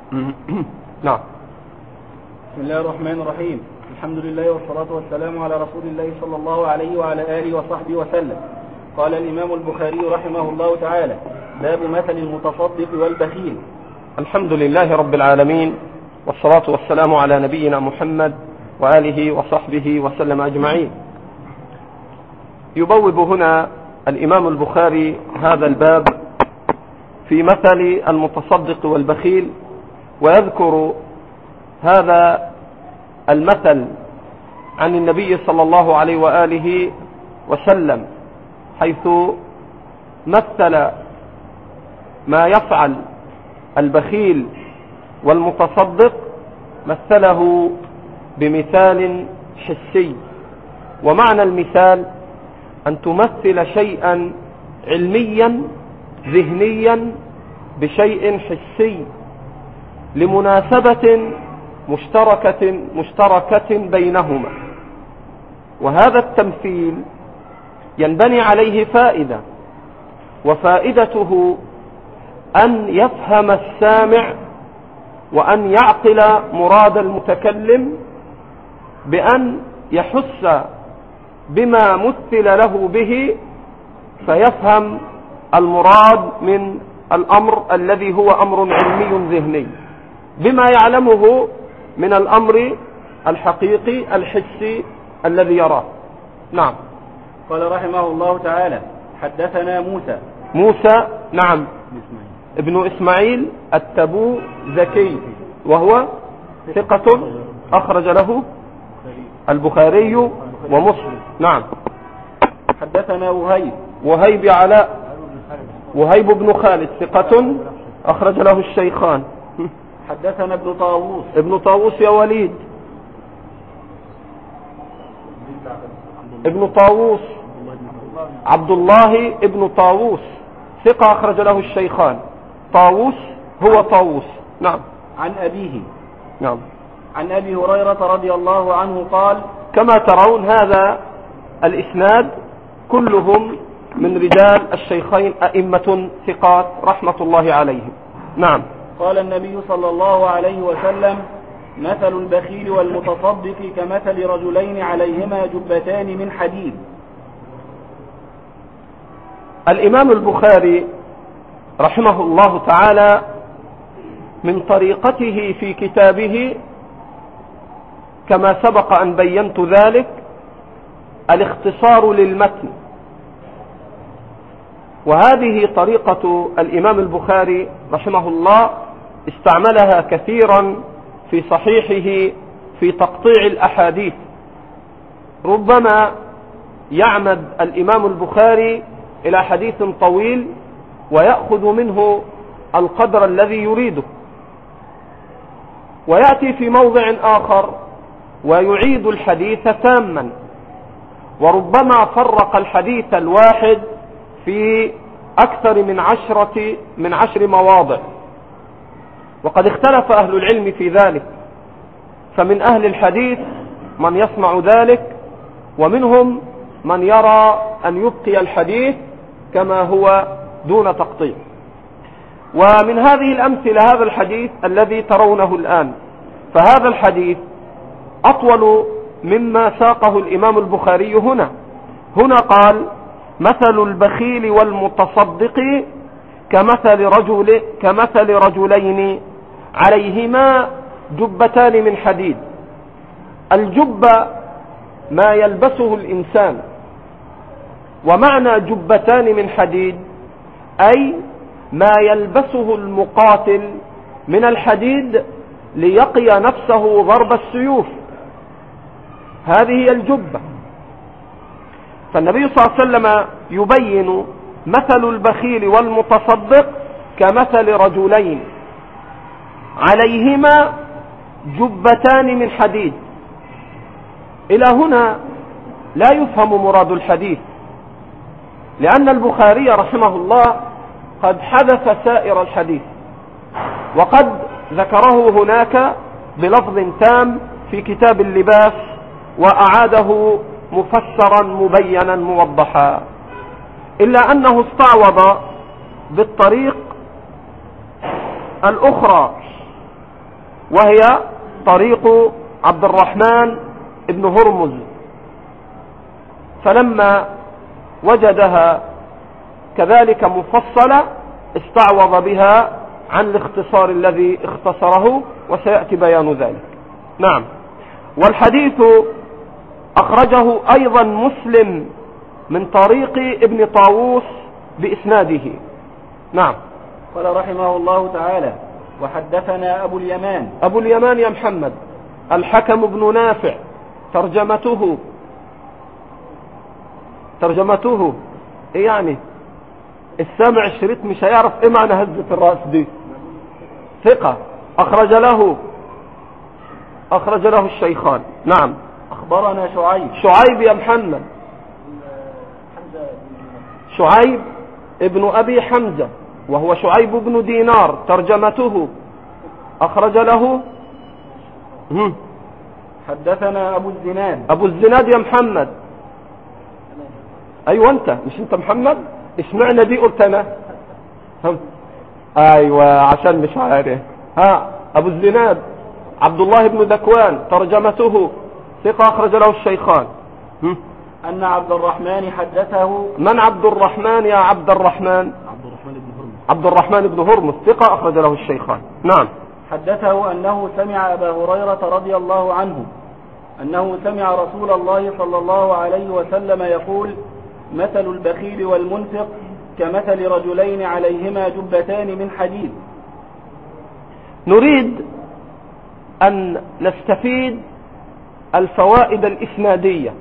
نعم. بسم الله الرحمن الرحيم. الحمد لله والصلاة والسلام على رسول الله صلى الله عليه وعلى آله وصحبه وسلم. قال الإمام البخاري رحمه الله تعالى: باب مثل المتصدق والبخيل. الحمد لله رب العالمين، والصلاة والسلام على نبينا محمد وآله وصحبه وسلم أجمعين. يبوب هنا الإمام البخاري هذا الباب في مثل المتصدق والبخيل، ويذكر هذا المثل عن النبي صلى الله عليه وآله وسلم، حيث مثل ما يفعل البخيل والمتصدق، مثله بمثال حسي. ومعنى المثال أن تمثل شيئا علميا ذهنيا بشيء حسي لمناسبة مشتركة بينهما، وهذا التمثيل ينبني عليه فائدة، وفائدته أن يفهم السامع وأن يعقل مراد المتكلم بأن يحس بما مثل له به، فيفهم المراد من الأمر الذي هو أمر علمي ذهني بما يعلمه من الأمر الحقيقي الحسي الذي يراه. نعم. قال رحمه الله تعالى: حدثنا موسى نعم ابن إسماعيل التبوذكي، وهو ثقة أخرج له البخاري ومسلم. نعم. حدثنا وهيب علاء وهيب بن خالد ثقة أخرج له الشيخان. حدثنا ابن طاووس يا وليد، ابن طاووس عبد الله ابن طاووس ثقة أخرج له الشيخان. طاووس هو طاووس. نعم. عن أبيه. نعم. عن أبي هريرة رضي الله عنه قال: كما ترون هذا الإسناد كلهم من رجال الشيخين أئمة ثقات رحمة الله عليهم. نعم. قال النبي صلى الله عليه وسلم: مثل البخيل والمتصدق كمثل رجلين عليهما جبتان من حديد. الإمام البخاري رحمه الله تعالى من طريقته في كتابه، كما سبق أن بينت ذلك، الاختصار للمتن، وهذه طريقة الإمام البخاري رحمه الله استعملها كثيرا في صحيحه في تقطيع الأحاديث. ربما يعمد الإمام البخاري إلى حديث طويل ويأخذ منه القدر الذي يريده، ويأتي في موضع آخر ويعيد الحديث تاما، وربما فرق الحديث الواحد في أكثر من 10 مواضع، وقد اختلف أهل العلم في ذلك، فمن أهل الحديث من يصنع ذلك، ومنهم من يرى أن يبقي الحديث كما هو دون تقطيع. ومن هذه الأمثلة هذا الحديث الذي ترونه الآن، فهذا الحديث أطول مما ساقه الإمام البخاري هنا قال: مثل البخيل والمتصدق كمثل رجلين عليهما جبتان من حديد. الجبة ما يلبسه الإنسان، ومعنى جبتان من حديد أي ما يلبسه المقاتل من الحديد ليقي نفسه ضرب السيوف، هذه هي الجبة. فالنبي صلى الله عليه وسلم يبين مثل البخيل والمتصدق كمثل رجلين عليهما جبتان من حديد. إلى هنا لا يفهم مراد الحديث، لأن البخاري رحمه الله قد حذف سائر الحديث، وقد ذكره هناك بلفظ تام في كتاب اللباس، وأعاده مفسرا مبينا موضحا، إلا أنه استعوض بالطريق الأخرى وهي طريق عبد الرحمن بن هرمز، فلما وجدها كذلك مفصلة استعوض بها عن الاختصار الذي اختصره، وسيأتي بيان ذلك. نعم. والحديث أخرجه أيضا مسلم من طريق ابن طاووس بإسناده. نعم. قال رحمه الله تعالى: وحدثنا أبو اليمان يا محمد الحكم بن نافع، ترجمته ايه يعني؟ السامع الشريط مش هيعرف ايه معنى هزة الرأس دي. ثقة أخرج له الشيخان. نعم. أخبرنا شعيب يا محمد، شعيب ابن أبي حمزة، وهو شعيب بن دينار، ترجمته أخرج له. حدثنا أبو الزناد يا محمد. أيوة أنت، مش أنت محمد؟ اسمعنا دي قلت أنا. أيوة عشان مش عارف. أبو الزناد عبد الله بن ذكوان، ترجمته ثقة أخرج له الشيخان. أن عبد الرحمن حدثه. من عبد الرحمن يا عبد الرحمن؟ عبد الرحمن بن هرمز، ثقة أخرج له الشيخان. نعم. حدثه أنه سمع أبا هريرة رضي الله عنه أنه سمع رسول الله صلى الله عليه وسلم يقول: مثل البخيل والمنفق كمثل رجلين عليهما جبتان من حديد. نريد أن نستفيد الفوائد الإسنادية.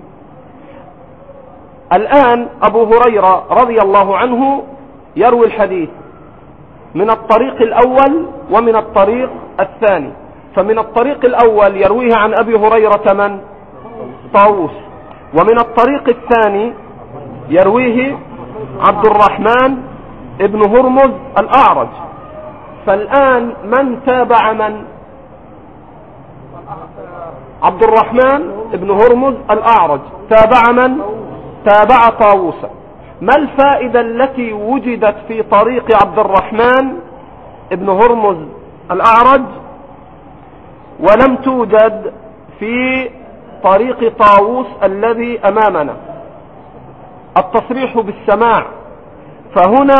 الآن أبو هريرة رضي الله عنه يروي الحديث من الطريق الأول ومن الطريق الثاني. فمن الطريق الأول يرويه عن أبي هريرة من؟ طاووس. ومن الطريق الثاني يرويه عبد الرحمن ابن هرمز الأعرج. فالآن من تابع من؟ عبد الرحمن ابن هرمز الأعرج تابع من؟ تابع طاووس. ما الفائدة التي وجدت في طريق عبد الرحمن ابن هرمز الأعرج ولم توجد في طريق طاووس الذي أمامنا؟ التصريح بالسماع. فهنا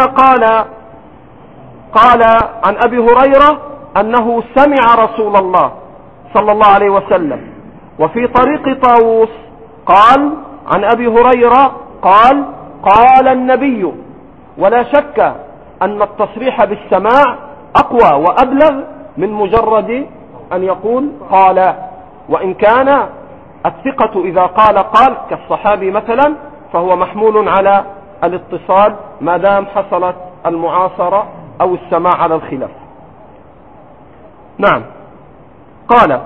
قال عن أبي هريرة أنه سمع رسول الله صلى الله عليه وسلم. وفي طريق طاووس قال عن أبي هريرة قال النبي. ولا شك أن التصريح بالسماع أقوى وأبلغ من مجرد أن يقول قال. وإن كان الثقة إذا قال كالصحابي مثلا فهو محمول على الاتصال ما دام حصلت المعاصرة أو السماع على الخلاف. نعم. قال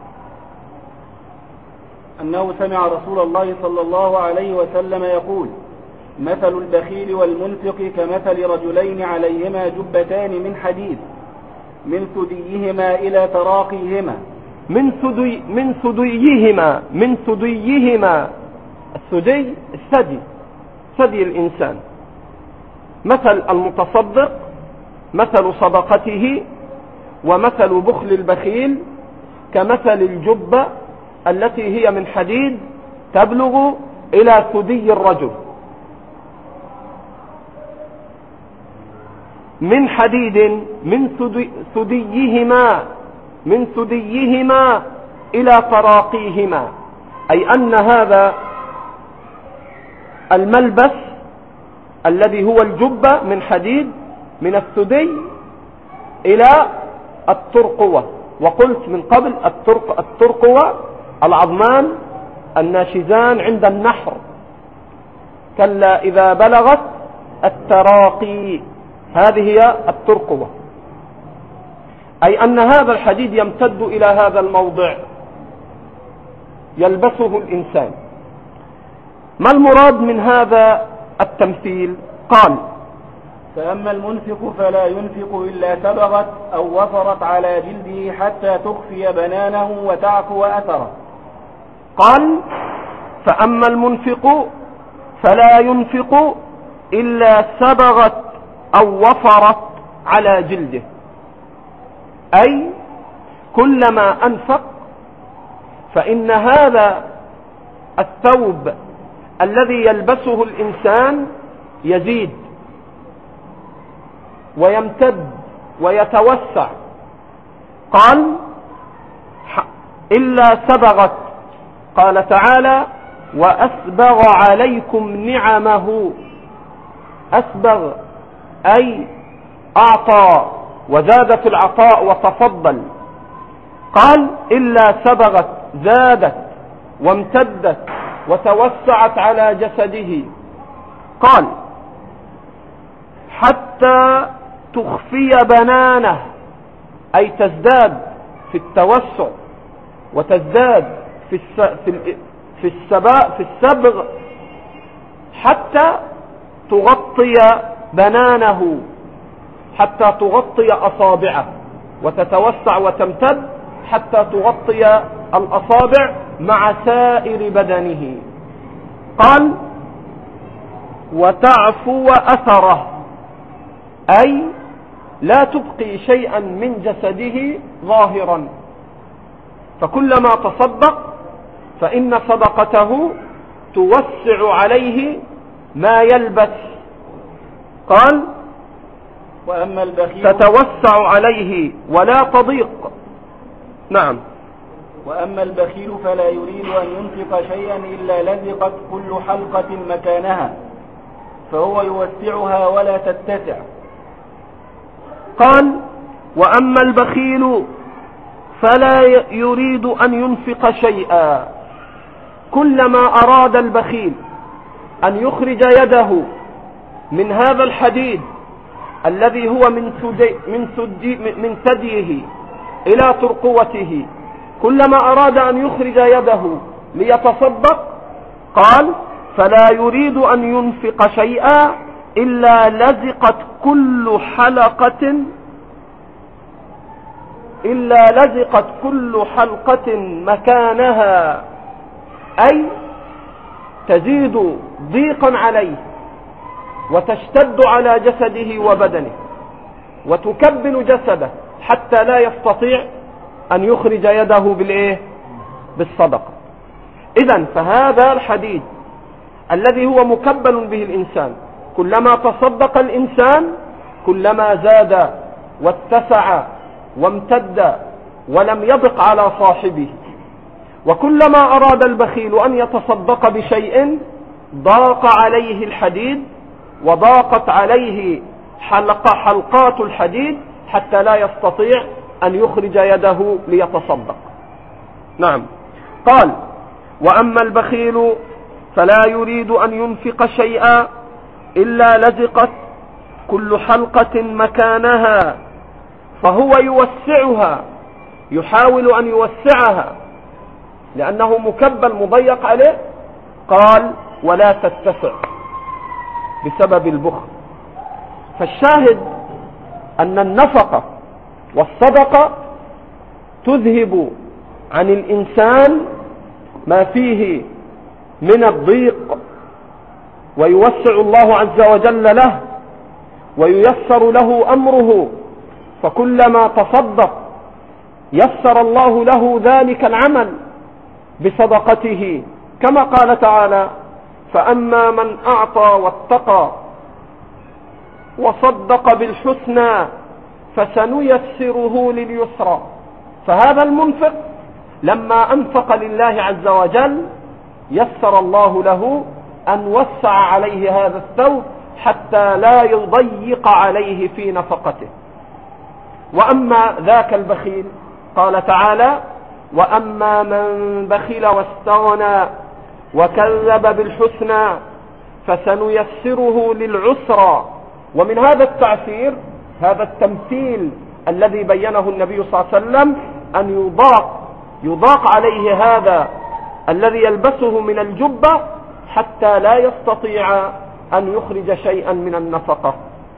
أنه سمع رسول الله صلى الله عليه وسلم يقول: مثل البخيل والمنفق كمثل رجلين عليهما جبتان من حديد من ثديهما إلى تراقيهما. من ثديهما الثدي ثدي الإنسان. مثل المتصدق مثل صدقته، ومثل بخل البخيل كمثل الجبة التي هي من حديد تبلغ إلى ثدي الرجل. من حديد من ثديهما إلى تراقيهما، أي أن هذا الملبس الذي هو الجبة من حديد من الثدي إلى الترقوة. وقلت من قبل الترقوة العظمان الناشزان عند النحر، كلا إذا بلغت التراقي، هذه هي الترقوة. أي أن هذا الحديد يمتد إلى هذا الموضع يلبسه الإنسان. ما المراد من هذا التمثيل؟ قال: فأما المنفق فلا ينفق إلا سبغت أو وفرت على جلده حتى تخفي بنانه وتعفو أثره. قال: فأما المنفق فلا ينفق إلا سبغت أو وفرت على جلده، أي كلما أنفق فإن هذا الثوب الذي يلبسه الإنسان يزيد ويمتد ويتوسع. قال إلا سبغت، قال تعالى وأسبغ عليكم نعمه. أسبغ أي أعطى وزاد في العطاء وتفضل. قال إلا سبغت، زادت وامتدت وتوسعت على جسده. قال حتى تخفي بنانه، أي تزداد في التوسع وتزداد في السبغ حتى تغطي بنانه، حتى تغطي أصابعه، وتتوسع وتمتد حتى تغطي الأصابع مع سائر بدنه. قال وتعفو أثره، أي لا تبقي شيئا من جسده ظاهرا، فكلما تصدق فإن صدقته توسع عليه ما يلبس. قال وأما البخيل تتوسع عليه ولا تضيق. نعم. وأما البخيل فلا يريد أن ينفق شيئا إلا لزقت كل حلقة مكانها، فهو يوسعها ولا تتسع. قال وأما البخيل فلا يريد أن ينفق شيئا، كلما أراد البخيل أن يخرج يده من هذا الحديد الذي هو من ثديه إلى ترقوته، كلما أراد أن يخرج يده ليتصدق قال فلا يريد أن ينفق شيئا إلا لزقت كل حلقة مكانها، أي تزيد ضيقا عليه وتشتد على جسده وبدنه وتكبل جسده حتى لا يستطيع أن يخرج يده بالصدقة. إذن فهذا الحديد الذي هو مكبل به الإنسان، كلما تصدق الإنسان كلما زاد واتسع وامتد ولم يضق على صاحبه، وكلما أراد البخيل أن يتصدق بشيء ضاق عليه الحديد وضاقت عليه حلقات الحديد حتى لا يستطيع أن يخرج يده ليتصدق. نعم. قال وأما البخيل فلا يريد أن ينفق شيئا إلا لزقت كل حلقة مكانها، فهو يوسعها، يحاول أن يوسعها لأنه مكبل مضيق عليه. قال ولا تتسع بسبب البخل. فالشاهد أن النفقة والصدقة تذهب عن الإنسان ما فيه من الضيق، ويوسع الله عز وجل له وييسر له أمره، فكلما تصدق يسر الله له ذلك العمل بصدقته، كما قال تعالى فأما من أعطى واتقى وصدق بالحسنى فسنيسره لليسرى. فهذا المنفق لما أنفق لله عز وجل يسر الله له أن وسع عليه هذا الثوب حتى لا يضيق عليه في نفقته. وأما ذاك البخيل قال تعالى وأما من بخل واستغنى وكذب بالحسنى فسنيسره للعسرى. ومن هذا التعسير هذا التمثيل الذي بينه النبي صلى الله عليه وسلم أن يضاق عليه هذا الذي يلبسه من الجبة حتى لا يستطيع أن يخرج شيئا من النفقة.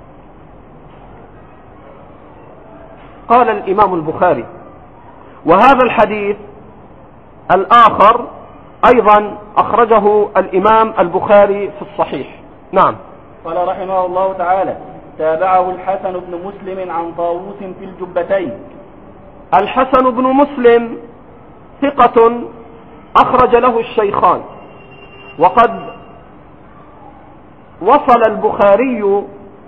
قال الإمام البخاري وهذا الحديث الآخر أيضا أخرجه الإمام البخاري في الصحيح. نعم. قال رحمه الله تعالى تابعه الحسن بن مسلم عن طاووس في الجبتين. الحسن بن مسلم ثقة أخرج له الشيخان، وقد وصل البخاري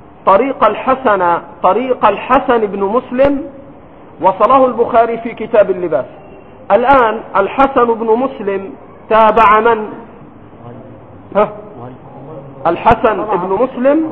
طريق الحسن بن مسلم، وصله البخاري في كتاب اللباس. الآن الحسن بن مسلم تابع من؟ الحسن بن مسلم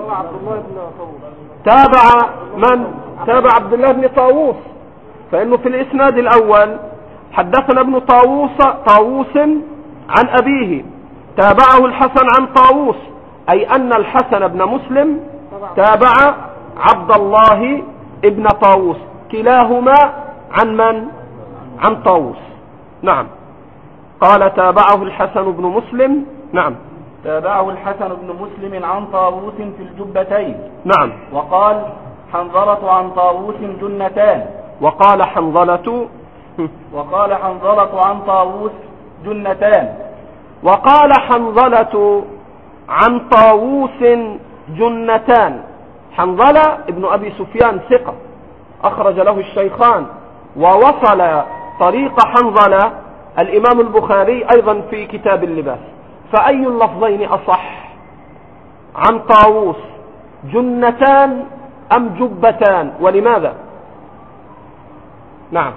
تابع من؟ تابع عبد الله بن طاووس، فإنه في الإسناد الأول حدثنا ابن طاووس عن أبيه، تابعه الحسن عن طاووس، أي أن الحسن بن مسلم تابع عبد الله ابن طاووس، كلاهما عن من؟ عن طاووس. نعم، قال تابعه الحسن بن مسلم. نعم، تابعه الحسن بن مسلم عن طاووس في الجبتين. نعم. وقال حنظلة عن طاووس جنتان. وقال حنظلة عن طاووس جنتان. وقال حنظلة عن طاووس جنتان. حنظلة ابن أبي سفيان ثقة أخرج له الشيخان، ووصل طريق حنظلة الإمام البخاري أيضا في كتاب اللباس. فأي اللفظين أصح؟ عن طاووس جنتان أم جبتان؟ ولماذا؟ نعم،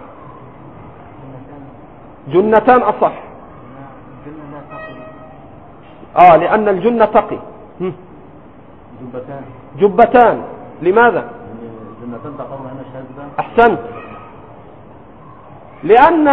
جنتان أصح. لأن الجنة تقي. جبتان لماذا؟ جنتان تقر هنا شاذة. أحسنت، لأن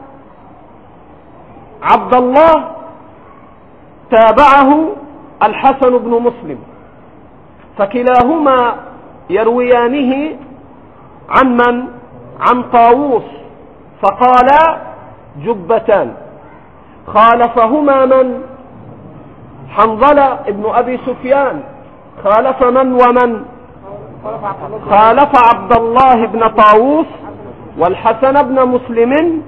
عبد الله تابعه الحسن بن مسلم، فكلاهما يرويانه عن من؟ عن طاووس، فقال جبتان. خالفهما من؟ حنظلة ابن أبي سفيان. خالف من ومن؟ خالف عبد الله بن طاووس والحسن بن مسلم،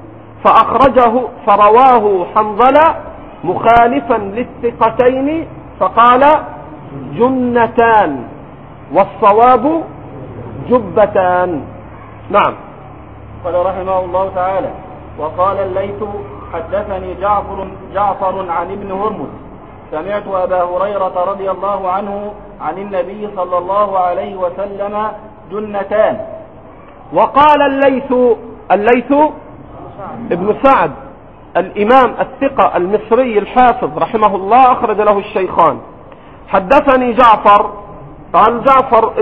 فرواه حنظلة مخالفا للثقتين فقال جنتان، والصواب جبتان. نعم. قال رحمه الله تعالى: وقال الليث حدثني جعفر عن ابن هرمز سمعت أبا هريرة رضي الله عنه عن النبي صلى الله عليه وسلم جنتان. وقال الليث ابن سعد الإمام الثقة المصري الحافظ رحمه الله أخرج له الشيخان: حدثني جعفر، قال جعفر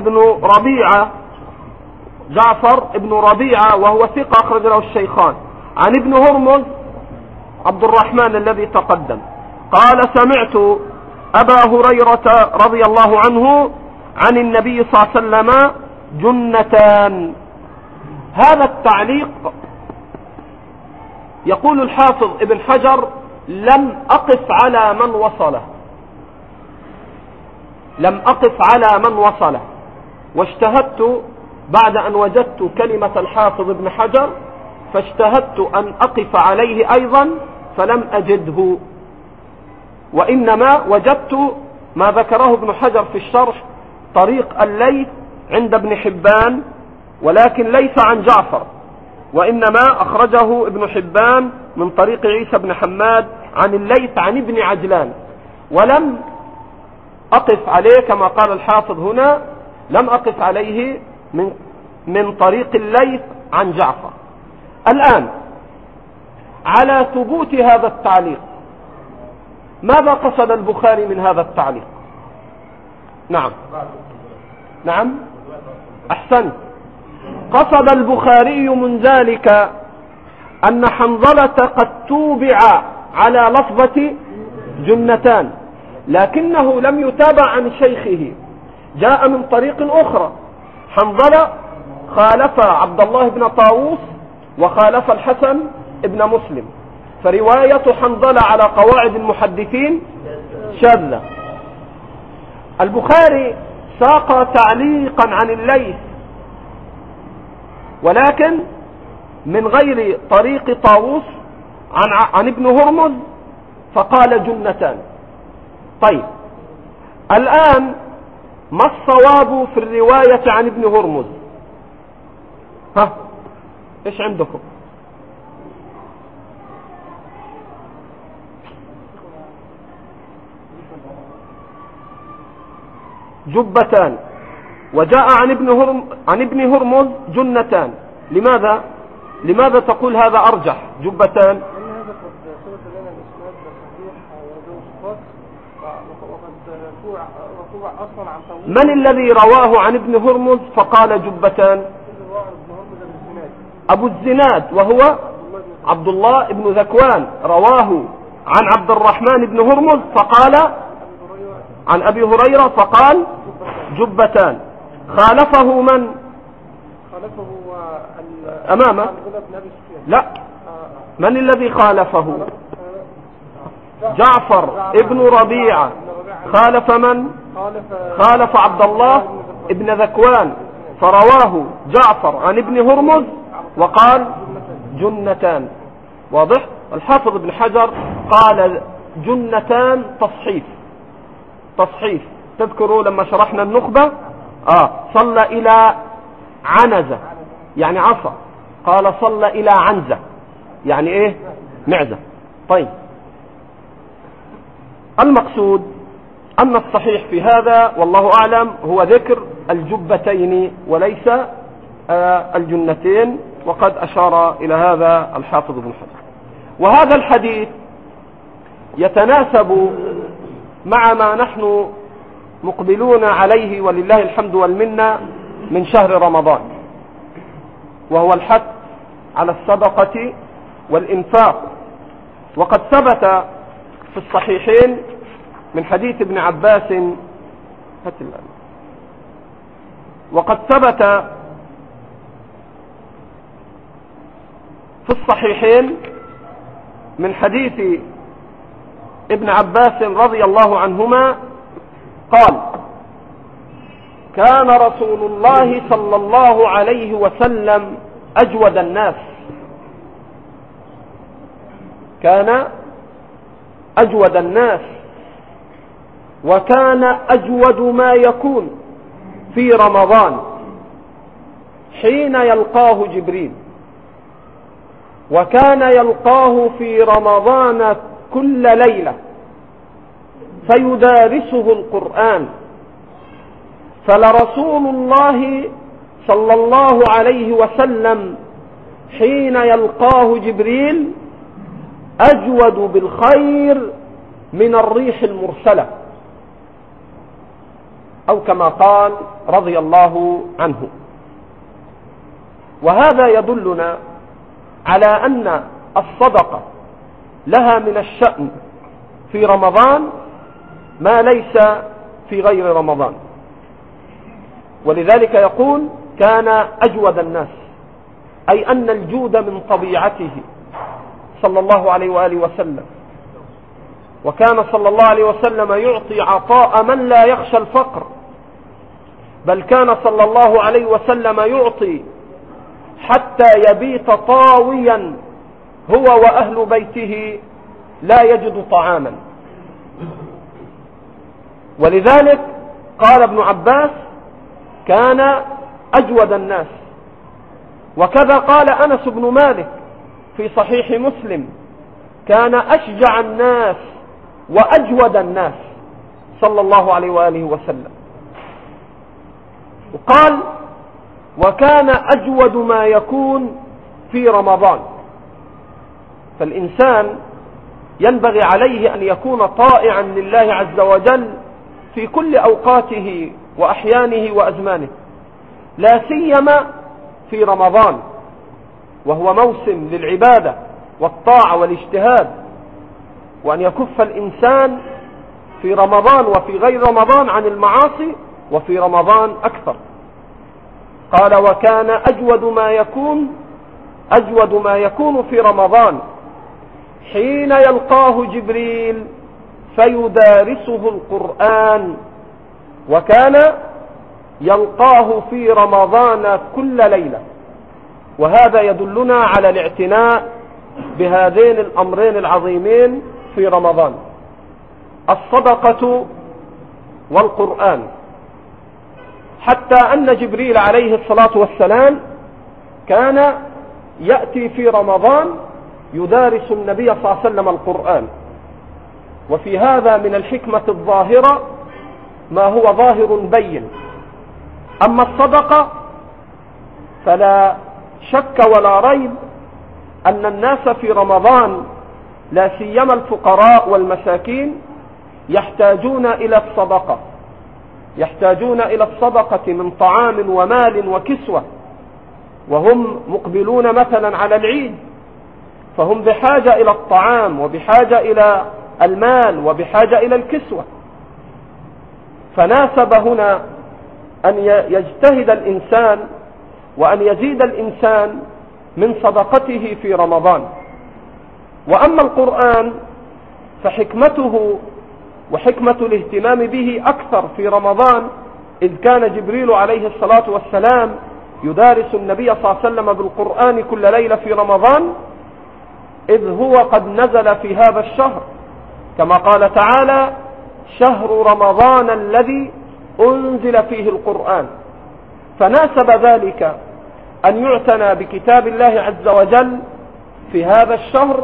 ابن ربيعة وهو ثقة أخرج له الشيخان، عن ابن هرمز عبد الرحمن الذي تقدم، قال سمعت أبا هريرة رضي الله عنه عن النبي صلى الله عليه وسلم جنتان. هذا التعليق يقول الحافظ ابن حجر: لم أقف على من وصله، واجتهدت بعد أن وجدت كلمة الحافظ ابن حجر، فاجتهدت أن أقف عليه أيضا فلم أجده، وإنما وجدت ما ذكره ابن حجر في الشرح: طريق الليث عند ابن حبان، ولكن ليس عن جعفر، وإنما أخرجه ابن حبان من طريق عيسى بن حماد عن الليث عن ابن عجلان، ولم أقف عليه كما قال الحافظ هنا، لم أقف عليه من طريق الليث عن جعفر. الآن على ثبوت هذا التعليق، ماذا قصد البخاري من هذا التعليق؟ نعم، أحسنت. قصد البخاري من ذلك أن حنظلة قد توبع على لفظة جنتان، لكنه لم يتابع عن شيخه، جاء من طريق أخرى. حنظلة خالف عبد الله بن طاووس وخالف الحسن ابن مسلم، فرواية حنظلة على قواعد المحدثين شاذة. البخاري ساق تعليقا عن الليث، ولكن من غير طريق طاووس عن ابن هرمز، فقال جنتان. طيب، الآن ما الصواب في الرواية عن ابن هرمز؟ ايش عندكم؟ جبتان. وجاء عن ابن هرمز جنتان. لماذا تقول هذا أرجح جبتان؟ من الذي رواه عن ابن هرمز فقال جبتان؟ أبو الزناد، وهو عبد الله بن ذكوان، رواه عن عبد الرحمن بن هرمز فقال عن أبي هريرة فقال جبتان. خالفه من؟ أمامه؟ لا، من الذي خالفه؟ جعفر ابن ربيعة. خالف من؟ خالف عبد الله ابن ذكوان، فرواه جعفر عن ابن هرمز وقال جنتان. واضح؟ الحافظ ابن حجر قال جنتان تصحيف. تذكروا لما شرحنا النخبة صلى إلى عنزة يعني عصا، قال صلى إلى عنزة يعني ايه؟ معزة. طيب، المقصود أن الصحيح في هذا والله أعلم هو ذكر الجبتين وليس الجنتين، وقد أشار إلى هذا الحافظ ابن حجر. وهذا الحديث يتناسب مع ما نحن مقبلون عليه ولله الحمد والمنة من شهر رمضان، وهو الحث على الصدقة والإنفاق. وقد ثبت في الصحيحين من حديث ابن عباس وقد ثبت في الصحيحين من حديث ابن عباس رضي الله عنهما قال: كان رسول الله صلى الله عليه وسلم أجود الناس. كان أجود الناس، وكان أجود ما يكون في رمضان حين يلقاه جبريل، وكان يلقاه في رمضان كل ليلة فيدارسه القرآن. فلرسول الله صلى الله عليه وسلم حين يلقاه جبريل أجود بالخير من الريح المرسلة، أو كما قال رضي الله عنه. وهذا يدلنا على أن الصدقة لها من الشأن في رمضان ما ليس في غير رمضان. ولذلك يقول كان أجود الناس، أي أن الجود من طبيعته صلى الله عليه وآله وسلم. وكان صلى الله عليه وسلم يعطي عطاء من لا يخشى الفقر، بل كان صلى الله عليه وسلم يعطي حتى يبيت طاويا هو وأهل بيته لا يجد طعاما. ولذلك قال ابن عباس كان أجود الناس. وكذا قال أنس بن مالك في صحيح مسلم: كان أشجع الناس وأجود الناس صلى الله عليه وآله وسلم. وقال: وكان أجود ما يكون في رمضان. فالإنسان ينبغي عليه أن يكون طائعا لله عز وجل في كل أوقاته وأحيانه وأزمانه، لا سيما في رمضان، وهو موسم للعبادة والطاعة والاجتهاد، وأن يكف الإنسان في رمضان وفي غير رمضان عن المعاصي، وفي رمضان أكثر. قال: وكان أجود ما يكون في رمضان حين يلقاه جبريل فيدارسه القرآن، وكان يلقاه في رمضان كل ليلة. وهذا يدلنا على الاعتناء بهذين الأمرين العظيمين في رمضان: الصدقة والقرآن. حتى أن جبريل عليه الصلاة والسلام كان يأتي في رمضان يدارس النبي صلى الله عليه وسلم القرآن. وفي هذا من الحكمة الظاهرة ما هو ظاهر بين. أما الصدقة فلا شك ولا ريب أن الناس في رمضان لا سيما الفقراء والمساكين يحتاجون إلى الصدقة، يحتاجون إلى الصدقة من طعام ومال وكسوة، وهم مقبلون مثلا على العيد، فهم بحاجة إلى الطعام وبحاجة إلى المال وبحاجة إلى الكسوة. فناسب هنا أن يجتهد الإنسان وأن يزيد الإنسان من صدقته في رمضان. وأما القرآن فحكمته وحكمة الاهتمام به أكثر في رمضان، إذ كان جبريل عليه الصلاة والسلام يدارس النبي صلى الله عليه وسلم بالقرآن كل ليلة في رمضان، إذ هو قد نزل في هذا الشهر، كما قال تعالى: شهر رمضان الذي أنزل فيه القرآن. فناسب ذلك أن يعتنى بكتاب الله عز وجل في هذا الشهر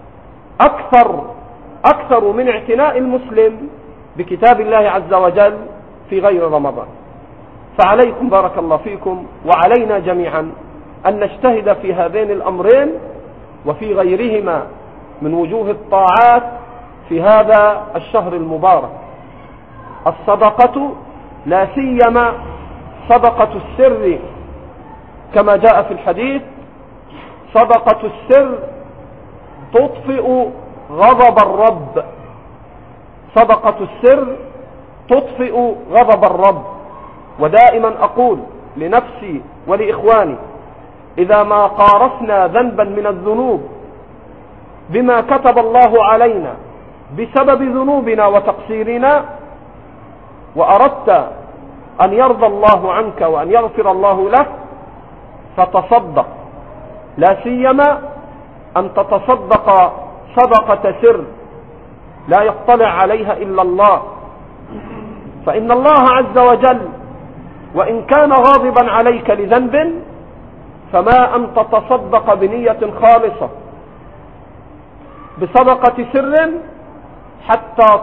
أكثر من اعتناء المسلم بكتاب الله عز وجل في غير رمضان. فعليكم بارك الله فيكم وعلينا جميعا أن نجتهد في هذين الأمرين وفي غيرهما من وجوه الطاعات في هذا الشهر المبارك. الصدقة لا سيما صدقة السر، كما جاء في الحديث: صدقة السر تطفئ غضب الرب. صدقة السر تطفئ غضب الرب. ودائما أقول لنفسي ولإخواني: إذا ما قارفنا ذنبا من الذنوب بما كتب الله علينا بسبب ذنوبنا وتقصيرنا، وأردت أن يرضى الله عنك وأن يغفر الله لك، فتصدق، لا سيما أن تتصدق صدقة سر لا يطلع عليها إلا الله. فإن الله عز وجل وإن كان غاضبا عليك لذنب فما أن تتصدق بنية خالصة بصدقة سر حتى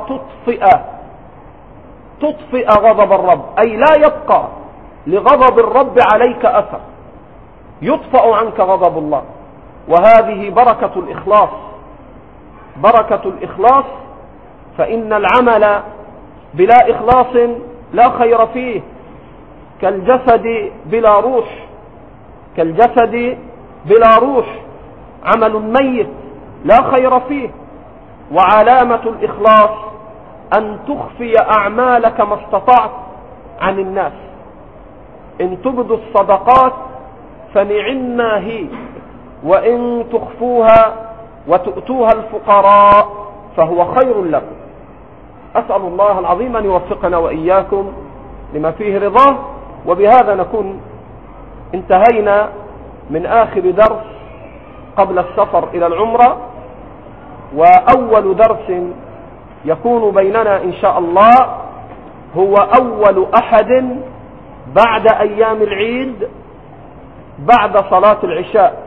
تطفئ غضب الرب، أي لا يبقى لغضب الرب عليك أثر، يطفأ عنك غضب الله. وهذه بركة الإخلاص، بركة الإخلاص. فإن العمل بلا إخلاص لا خير فيه، كالجسد بلا روح، كالجسد بلا روح، عمل ميت لا خير فيه. وعلامة الإخلاص أن تخفي أعمالك ما استطعت عن الناس. إن تبدوا الصدقات فنعما هي، وإن تخفوها وتؤتوها الفقراء فهو خير لكم. أسأل الله العظيم أن يوفقنا وإياكم لما فيه رضاه. وبهذا نكون انتهينا من آخر درس قبل السفر إلى العمرة، وأول درس يكون بيننا إن شاء الله هو أول أحد بعد أيام العيد بعد صلاة العشاء.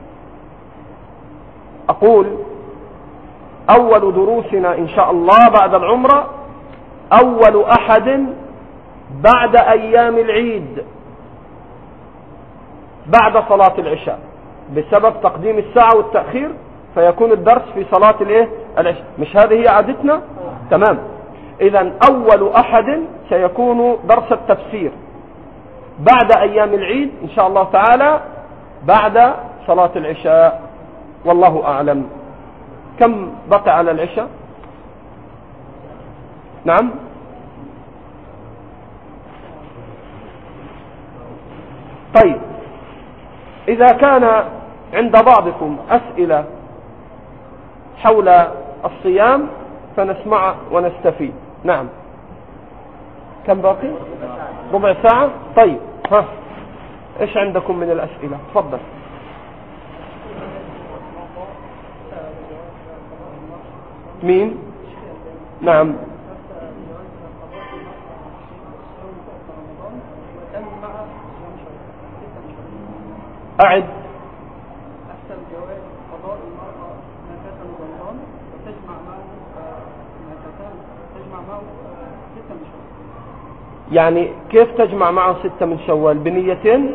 أقول أول دروسنا إن شاء الله بعد العمرة أول أحد بعد أيام العيد بعد صلاة العشاء، بسبب تقديم الساعة والتأخير فيكون الدرس في صلاة العشاء. مش هذه هي عادتنا؟ تمام. إذن أول أحد سيكون درس التفسير بعد أيام العيد إن شاء الله تعالى بعد صلاة العشاء، والله أعلم. كم بقي على العشاء؟ نعم، طيب. إذا كان عند بعضكم أسئلة حول الصيام فنسمع ونستفيد. نعم، كم باقي؟ ربع ساعة. طيب، ها إيش عندكم من الأسئلة؟ تفضل. مين؟ نعم. أعد. مثل جواز قضاء المرأة ما كان رمضان وتجمع معه ما كان تجمع معه 6 من شوال. يعني كيف تجمع معه 6 من شوال بنيتين؟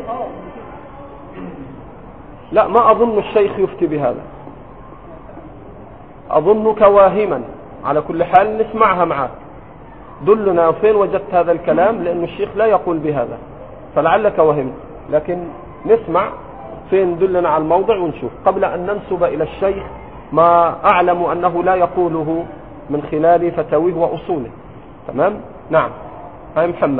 لا، ما أظن الشيخ يفتي بهذا، أظنك واهما. على كل حال نسمعها معك، دلنا فين وجدت هذا الكلام، لأن الشيخ لا يقول بهذا، فلعلك وهمت، لكن نسمع فين، دلنا على الموضع ونشوف قبل أن ننسب إلى الشيخ ما أعلم أنه لا يقوله من خلال فتاويه وأصوله. تمام؟ نعم. هاي محمد.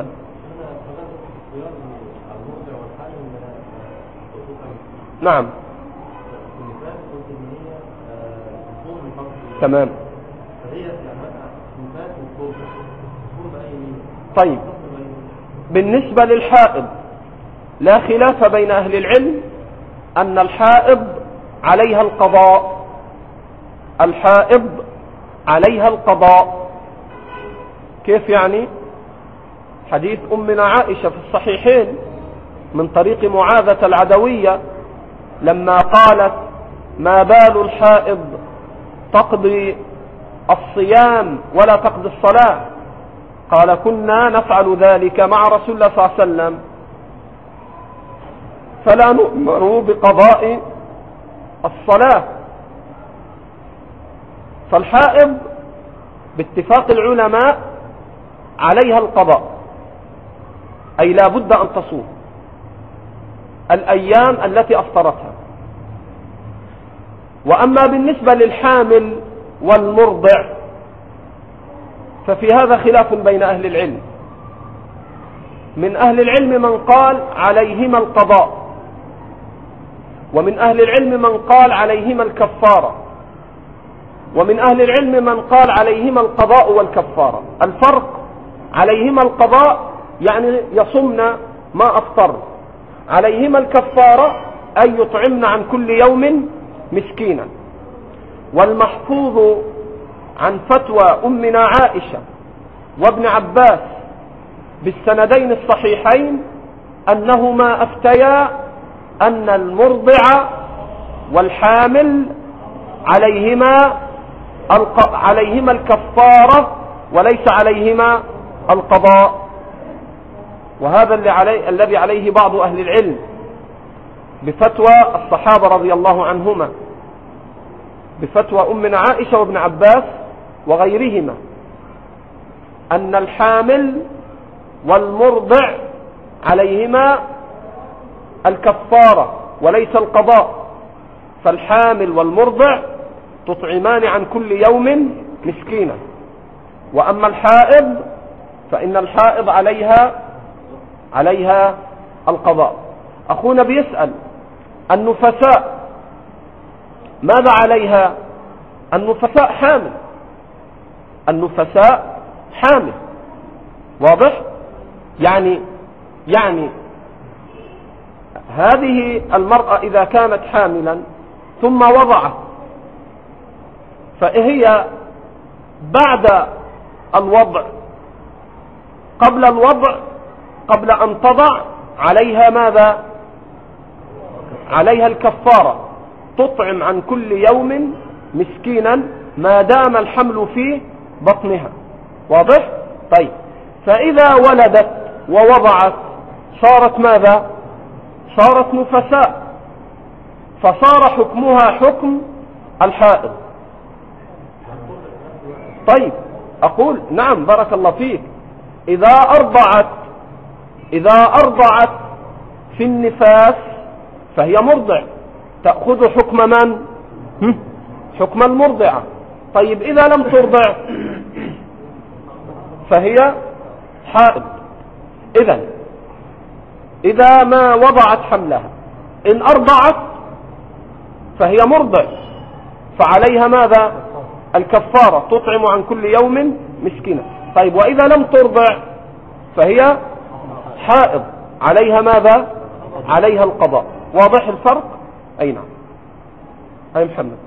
نعم. تمام. طيب، بالنسبة للحائض لا خلاف بين أهل العلم أن الحائض عليها القضاء. الحائض عليها القضاء. كيف يعني؟ حديث أمنا عائشة في الصحيحين من طريق معاذة العدوية لما قالت: ما بال الحائض تقضي الصيام ولا تقضي الصلاة؟ قال: كنا نفعل ذلك مع رسول الله صلى الله عليه وسلم فلا نؤمر بقضاء الصلاة. فالحائض باتفاق العلماء عليها القضاء، أي لا بد أن تصوم الأيام التي أفطرتها. وأما بالنسبة للحامل والمرضع ففي هذا خلاف بين أهل العلم. من أهل العلم من قال عليهما القضاء، ومن أهل العلم من قال عليهما الكفارة، ومن أهل العلم من قال عليهما القضاء والكفارة. الفرق: عليهما القضاء يعني يصمن ما أفطر، عليهما الكفارة أي يطعمن عن كل يوم مسكينا. والمحفوظ عن فتوى أمنا عائشة وابن عباس بالسندين الصحيحين أنهما أفتيا أن المرضع والحامل عليهما الكفارة وليس عليهما القضاء. وهذا الذي عليه بعض أهل العلم بفتوى الصحابة رضي الله عنهما، بفتوى أمنا عائشة وابن عباس وغيرهما، أن الحامل والمرضع عليهما الكفارة وليس القضاء. فالحامل والمرضع تطعمان عن كل يوم مسكينا. وأما الحائض فإن الحائض عليها القضاء. أخونا بيسأل: النفساء ماذا عليها؟ النفساء حامل، النفساء حامل. واضح؟ يعني هذه المرأة إذا كانت حاملا ثم وضعت، فهي بعد الوضع، قبل الوضع، قبل أن تضع، عليها ماذا؟ عليها الكفارة، تطعم عن كل يوم مسكينا ما دام الحمل في بطنها. واضح؟ طيب، فإذا ولدت ووضعت صارت ماذا؟ صارت نفساء، فصار حكمها حكم الحائض. طيب، أقول نعم بارك الله فيك. إذا أرضعت في النفاس فهي مرضع، تأخذ حكم من؟ حكم المرضعة. طيب، إذا لم ترضع فهي حائض. إذا ما وضعت حملها، إن أرضعت فهي مرضع، فعليها ماذا؟ الكفارة، تطعم عن كل يوم مسكينة. طيب، وإذا لم ترضع فهي حائض، عليها ماذا؟ عليها القضاء. واضح الفرق؟ أي نعم. أي محمد.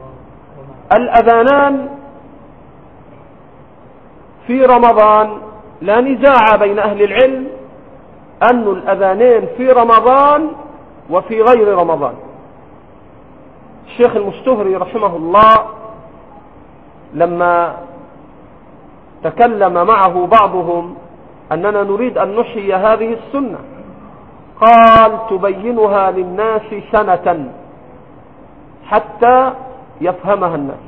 الأذانان في رمضان لا نزاع بين أهل العلم أن الأذانين في رمضان وفي غير رمضان. الشيخ المستهري رحمه الله لما تكلم معه بعضهم أننا نريد أن نحيي هذه السنة قال تبينها للناس سنة حتى يفهمها الناس.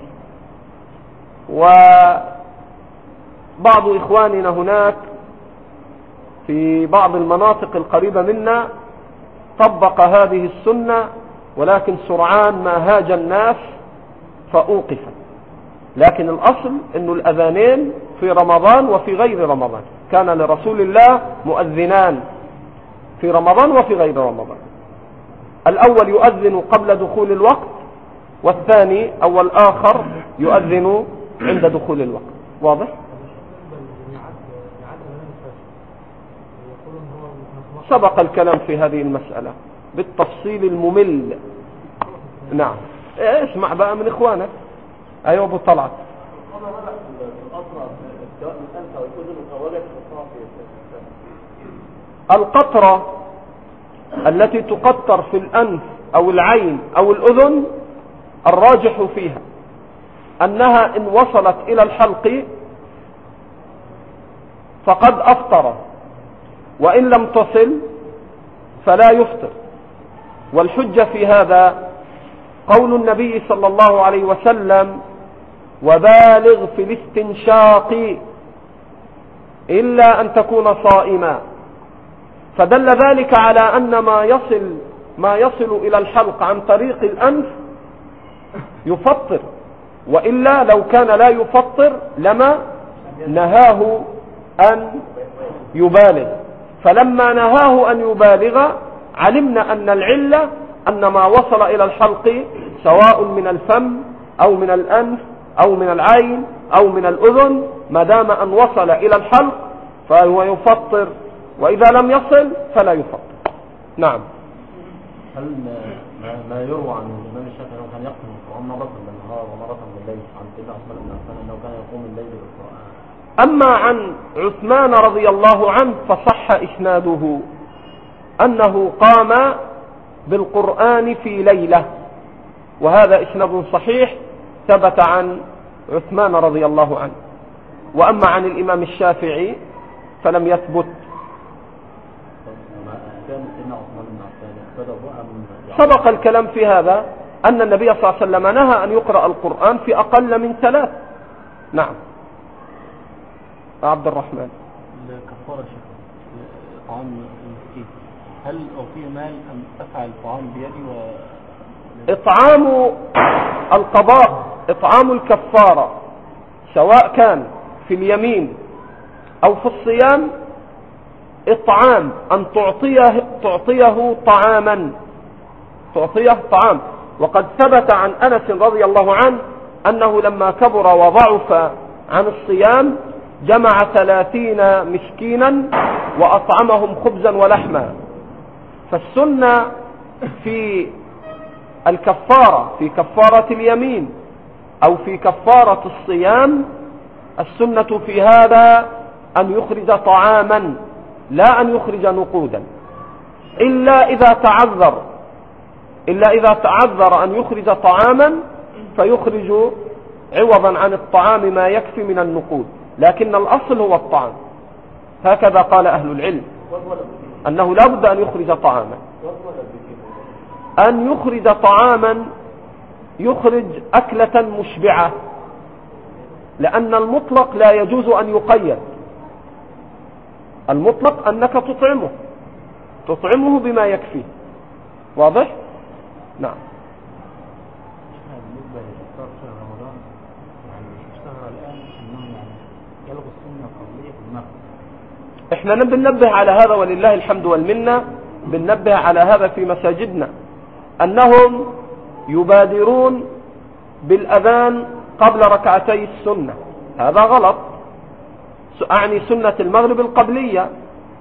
وبعض إخواننا هناك في بعض المناطق القريبة منا طبق هذه السنة، ولكن سرعان ما هاج الناس فأوقفت. لكن الأصل أن الأذانين في رمضان وفي غير رمضان، كان لرسول الله مؤذنان في رمضان وفي غير رمضان. الأول يؤذن قبل دخول الوقت، والثاني أو الآخر يؤذن عند دخول الوقت. واضح؟ سبق الكلام في هذه المسألة بالتفصيل الممل. نعم، اسمع بقى من إخوانك. أيوة أبو طلعت. القطرة التي تقطر في الأنف أو العين أو الأذن الراجح فيها أنها إن وصلت إلى الحلق فقد أفطر، وإن لم تصل فلا يفطر. والحجة في هذا قول النبي صلى الله عليه وسلم وبالغ في الاستنشاق إلا أن تكون صائما، فدل ذلك على أن ما يصل إلى الحلق عن طريق الأنف يفطر، وإلا لو كان لا يفطر لما نهاه أن يبالغ. فلما نهاه أن يبالغ علمنا أن العلة أن ما وصل إلى الحلق سواء من الفم أو من الأنف أو من العين أو من الأذن، ما دام أن وصل إلى الحلق فهو يفطر، وإذا لم يصل فلا يفطر. نعم. هل ما يروى عن الإمام الشافعي أنه كان يقسم القرآن مرة بالنهار ومرة بالليل عن سيدنا عثمان بن عفان أنه كان يقوم الليل بالقرآن؟ أما عن عثمان رضي الله عنه فصح إسناده أنه قام بالقرآن في ليلة، وهذا إسناد صحيح ثبت عن عثمان رضي الله عنه. وأما عن الإمام الشافعي فلم يثبت. سبق الكلام في هذا أن النبي صلى الله عليه وسلم نهى أن يقرأ القرآن في أقل من 3. نعم. عبد الرحمن. الكفارة طعام المسكين، هل أعطيه مال أم أفعل طعام بيدي إطعام القضاء، إطعام الكفارة سواء كان في اليمين أو في الصيام، إطعام أن تعطيه طعاما، تعطيه طعام. وقد ثبت عن أنس رضي الله عنه أنه لما كبر وضعف عن الصيام جمع 30 مسكينا وأطعمهم خبزا ولحما. فالسنة في الكفارة، في كفارة اليمين أو في كفارة الصيام، السنة في هذا أن يخرج طعاما لا أن يخرج نقودا، إلا إذا تعذر أن يخرج طعاما فيخرج عوضا عن الطعام ما يكفي من النقود، لكن الأصل هو الطعام. هكذا قال أهل العلم أنه لا بد أن يخرج طعاما، أن يخرج طعاما، يخرج أكلة مشبعة، لأن المطلق لا يجوز أن يقيد. المطلق أنك تطعمه بما يكفي. واضح؟ نعم. بالنسبة لإفطار شهر رمضان، يعني اشتهر الآن أنهم يعني يلغوا السنة القبلية في المغرب. احنا بننبه على هذا ولله الحمد والمنة، بننبه على هذا في مساجدنا، أنهم يبادرون بالأذان قبل ركعتي السنة. هذا غلط. أعني سنة المغرب القبلية،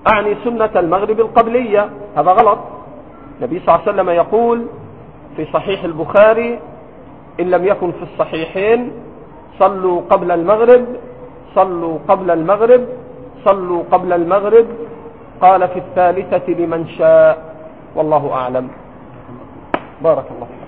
هذا غلط. النبي صلى الله عليه وسلم يقول في صحيح البخاري إن لم يكن في الصحيحين صلوا قبل المغرب صلوا قبل المغرب. قال في الثالثة لمن شاء، والله أعلم. بارك الله فيك.